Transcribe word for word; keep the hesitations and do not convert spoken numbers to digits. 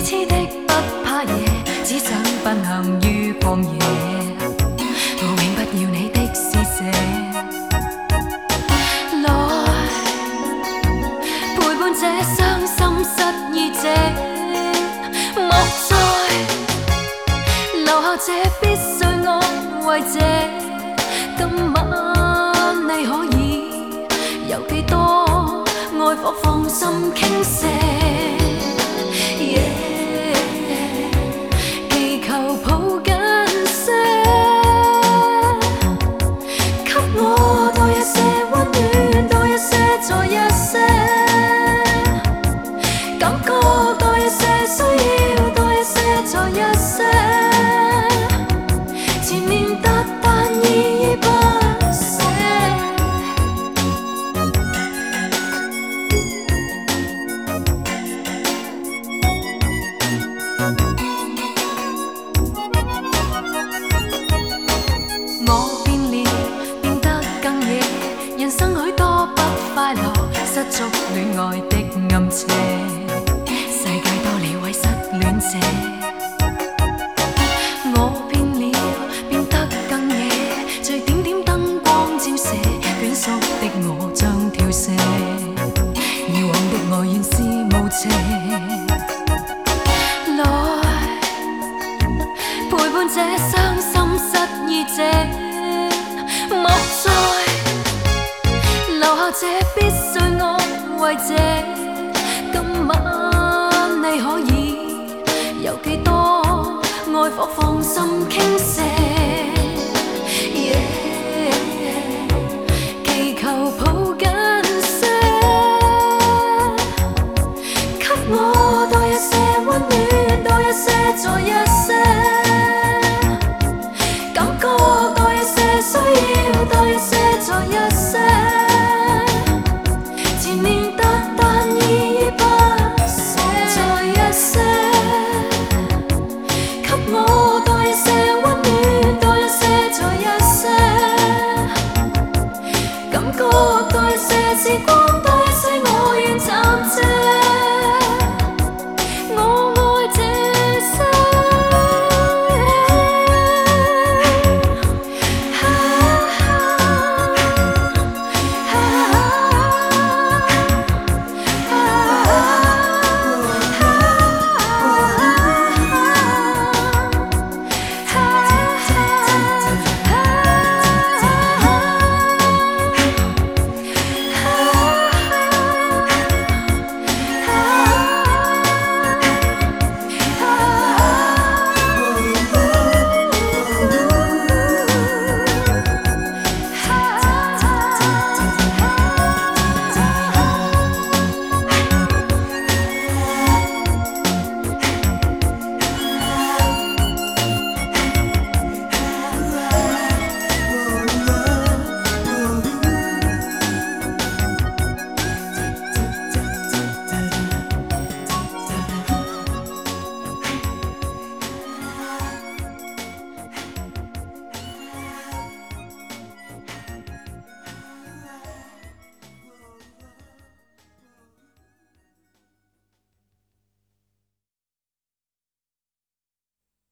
痴的不怕夜，只想奔向於曠野。我永不要你的施捨，來陪伴這傷心失意者，莫再留下這必須安慰者。今晚你可以有幾多愛火放心傾瀉？ Yeah 失足戀愛的暗斜，世界多了位失戀者。我變了，變得更野，隨點點燈光照射，蜷縮的我將跳瀉。以往的愛原是無邪，來陪伴這傷心失意者，莫再留下這必須安慰者。今晚你可以有幾多愛火放心傾瀉？